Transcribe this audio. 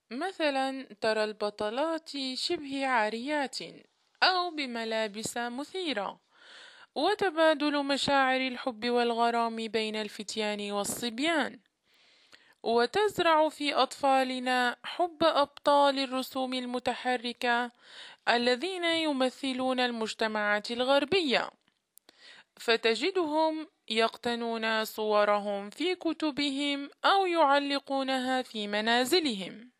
مثلا ترى البطلات شبه عاريات أو بملابس مثيرة، وتبادل مشاعر الحب والغرام بين الفتيان والصبيان، وتزرع في أطفالنا حب أبطال الرسوم المتحركة الذين يمثلون المجتمعات الغربية، فتجدهم يقتنون صورهم في كتبهم أو يعلقونها في منازلهم.